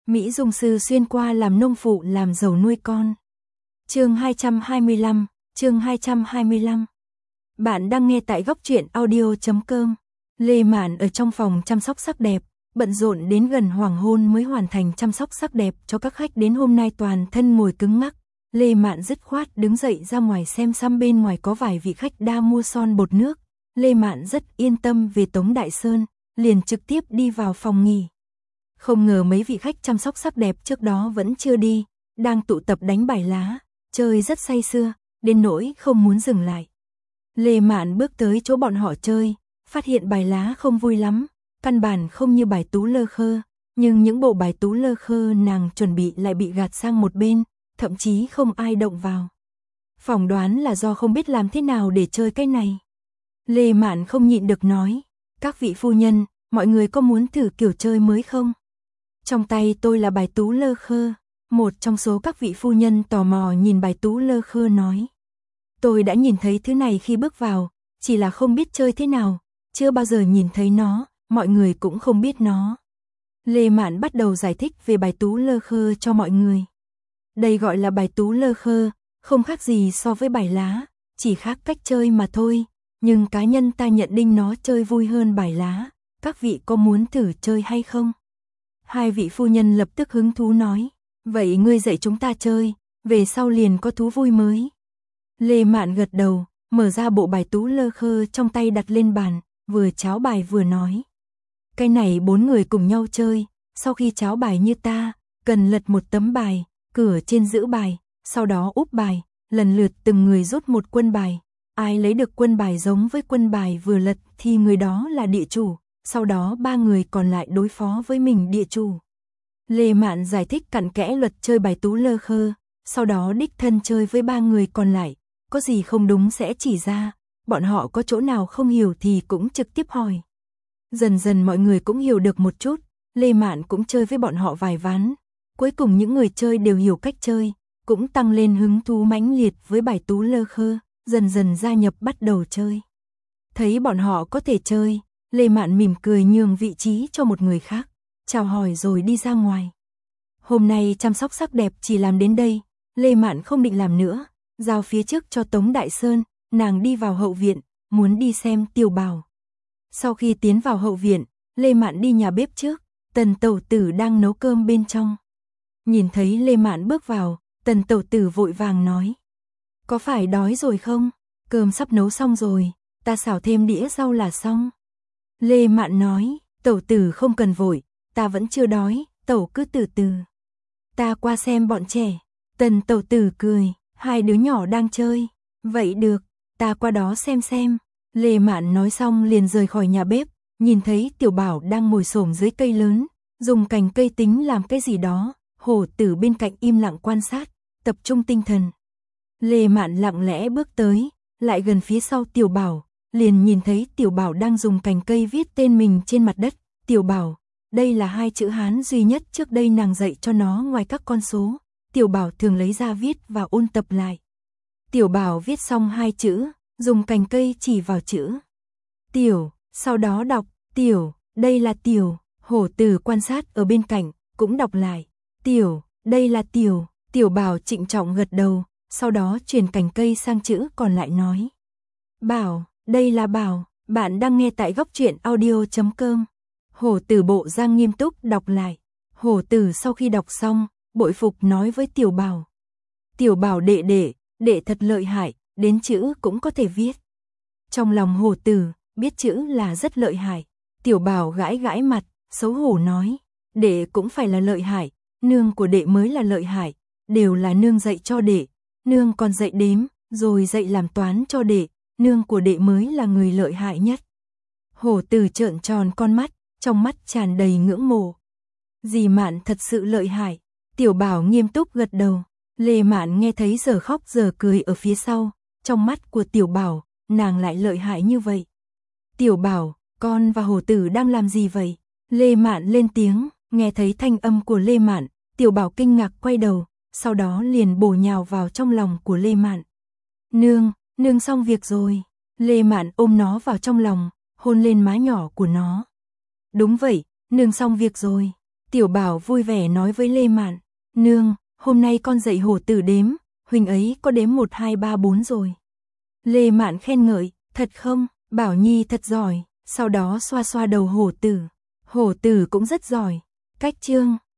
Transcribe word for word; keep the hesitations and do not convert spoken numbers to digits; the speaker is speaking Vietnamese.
Mỹ Dung Sư xuyên qua làm nông phụ làm giàu nuôi con. Chương hai trăm hai mươi lăm, chương hai trăm hai mươi lăm. Bạn đang nghe tại góc truyện audio chấm com. Lê Mạn ở trong phòng chăm sóc sắc đẹp, bận rộn đến gần hoàng hôn mới hoàn thành chăm sóc sắc đẹp cho các khách đến hôm nay toàn thân ngồi cứng ngắc. Lê Mạn dứt khoát đứng dậy ra ngoài xem xăm bên ngoài có vài vị khách đa mua son bột nước. Lê Mạn rất yên tâm về Tống Đại Sơn, liền trực tiếp đi vào phòng nghỉ. Không ngờ mấy vị khách chăm sóc sắc đẹp trước đó vẫn chưa đi, đang tụ tập đánh bài lá, chơi rất say sưa, đến nỗi không muốn dừng lại. Lê Mạn bước tới chỗ bọn họ chơi, phát hiện bài lá không vui lắm, căn bản không như bài tú lơ khơ, nhưng những bộ bài tú lơ khơ nàng chuẩn bị lại bị gạt sang một bên, thậm chí không ai động vào. Phỏng đoán là do không biết làm thế nào để chơi cái này. Lê Mạn không nhịn được nói, các vị phu nhân, mọi người có muốn thử kiểu chơi mới không? Trong tay tôi là bài tú lơ khơ, một trong số các vị phu nhân tò mò nhìn bài tú lơ khơ nói. Tôi đã nhìn thấy thứ này khi bước vào, chỉ là không biết chơi thế nào, chưa bao giờ nhìn thấy nó, mọi người cũng không biết nó. Lê Mạn bắt đầu giải thích về bài tú lơ khơ cho mọi người. Đây gọi là bài tú lơ khơ, không khác gì so với bài lá, chỉ khác cách chơi mà thôi, nhưng cá nhân ta nhận định nó chơi vui hơn bài lá, các vị có muốn thử chơi hay không? Hai vị phu nhân lập tức hứng thú nói, vậy ngươi dạy chúng ta chơi, về sau liền có thú vui mới. Lê Mạn gật đầu, mở ra bộ bài tú lơ khơ trong tay đặt lên bàn, vừa cháo bài vừa nói. Cái này bốn người cùng nhau chơi, sau khi cháo bài như ta, cần lật một tấm bài, cửa trên giữ bài, sau đó úp bài, lần lượt từng người rút một quân bài. Ai lấy được quân bài giống với quân bài vừa lật thì người đó là địa chủ, sau đó ba người còn lại đối phó với mình địa chủ. Lê Mạn giải thích cặn kẽ luật chơi bài tú lơ khơ, sau đó đích thân chơi với ba người còn lại, có gì không đúng sẽ chỉ ra, bọn họ có chỗ nào không hiểu thì cũng trực tiếp hỏi. Dần dần mọi người cũng hiểu được một chút, Lê Mạn cũng chơi với bọn họ vài ván, cuối cùng những người chơi đều hiểu cách chơi, cũng tăng lên hứng thú mãnh liệt với bài tú lơ khơ, dần dần gia nhập bắt đầu chơi. Thấy bọn họ có thể chơi, Lê Mạn mỉm cười nhường vị trí cho một người khác, chào hỏi rồi đi ra ngoài. Hôm nay chăm sóc sắc đẹp chỉ làm đến đây, Lê Mạn không định làm nữa, giao phía trước cho Tống Đại Sơn, nàng đi vào hậu viện, muốn đi xem Tiểu Bảo. Sau khi tiến vào hậu viện, Lê Mạn đi nhà bếp trước, Tần Tẩu Tử đang nấu cơm bên trong. Nhìn thấy Lê Mạn bước vào, Tần Tẩu Tử vội vàng nói. Có phải đói rồi không? Cơm sắp nấu xong rồi, ta xào thêm đĩa rau là xong. Lê Mạn nói, Tẩu Tử không cần vội, ta vẫn chưa đói, Tẩu cứ từ từ. Ta qua xem bọn trẻ. Tần Tẩu Tử cười, hai đứa nhỏ đang chơi. Vậy được, ta qua đó xem xem. Lê Mạn nói xong liền rời khỏi nhà bếp, nhìn thấy Tiểu Bảo đang ngồi xổm dưới cây lớn, dùng cành cây tính làm cái gì đó, Hổ Tử bên cạnh im lặng quan sát, tập trung tinh thần. Lê Mạn lặng lẽ bước tới, lại gần phía sau Tiểu Bảo, liền nhìn thấy Tiểu Bảo đang dùng cành cây viết tên mình trên mặt đất. Tiểu Bảo, đây là hai chữ Hán duy nhất trước đây nàng dạy cho nó ngoài các con số. Tiểu Bảo thường lấy ra viết và ôn tập lại. Tiểu Bảo viết xong hai chữ, dùng cành cây chỉ vào chữ Tiểu, sau đó đọc, Tiểu, đây là Tiểu. Hổ Tử quan sát ở bên cạnh, cũng đọc lại, Tiểu, đây là Tiểu. Tiểu Bảo trịnh trọng gật đầu, sau đó chuyển cành cây sang chữ còn lại nói. Bảo, đây là Bảo, bạn đang nghe tại góc truyện audio chấm com. Hổ Tử bộ dáng nghiêm túc đọc lại. Hổ Tử sau khi đọc xong, bội phục nói với Tiểu Bảo. Tiểu Bảo đệ đệ, đệ thật lợi hại, đến chữ cũng có thể viết. Trong lòng Hổ Tử, biết chữ là rất lợi hại. Tiểu Bảo gãi gãi mặt, xấu hổ nói. Đệ cũng phải là lợi hại, nương của đệ mới là lợi hại, đều là nương dạy cho đệ. Nương còn dạy đếm, rồi dạy làm toán cho đệ, nương của đệ mới là người lợi hại nhất. Hổ Tử trợn tròn con mắt, trong mắt tràn đầy ngưỡng mộ. Dì Mạn thật sự lợi hại. Tiểu Bảo nghiêm túc gật đầu. Lê Mạn nghe thấy giờ khóc giờ cười ở phía sau, trong mắt của Tiểu Bảo, nàng lại lợi hại như vậy. Tiểu Bảo, con và Hổ Tử đang làm gì vậy? Lê Mạn lên tiếng, nghe thấy thanh âm của Lê Mạn, Tiểu Bảo kinh ngạc quay đầu, sau đó liền bổ nhào vào trong lòng của Lê Mạn. Nương, nương xong việc rồi. Lê Mạn ôm nó vào trong lòng, hôn lên má nhỏ của nó. Đúng vậy, nương xong việc rồi. Tiểu Bảo vui vẻ nói với Lê Mạn, nương, hôm nay con dạy hổ tử đếm, huynh ấy có đếm một hai ba bốn rồi. Lê Mạn khen ngợi, thật không, Bảo Nhi thật giỏi, sau đó xoa xoa đầu hổ tử. Hổ tử cũng rất giỏi. Cách chương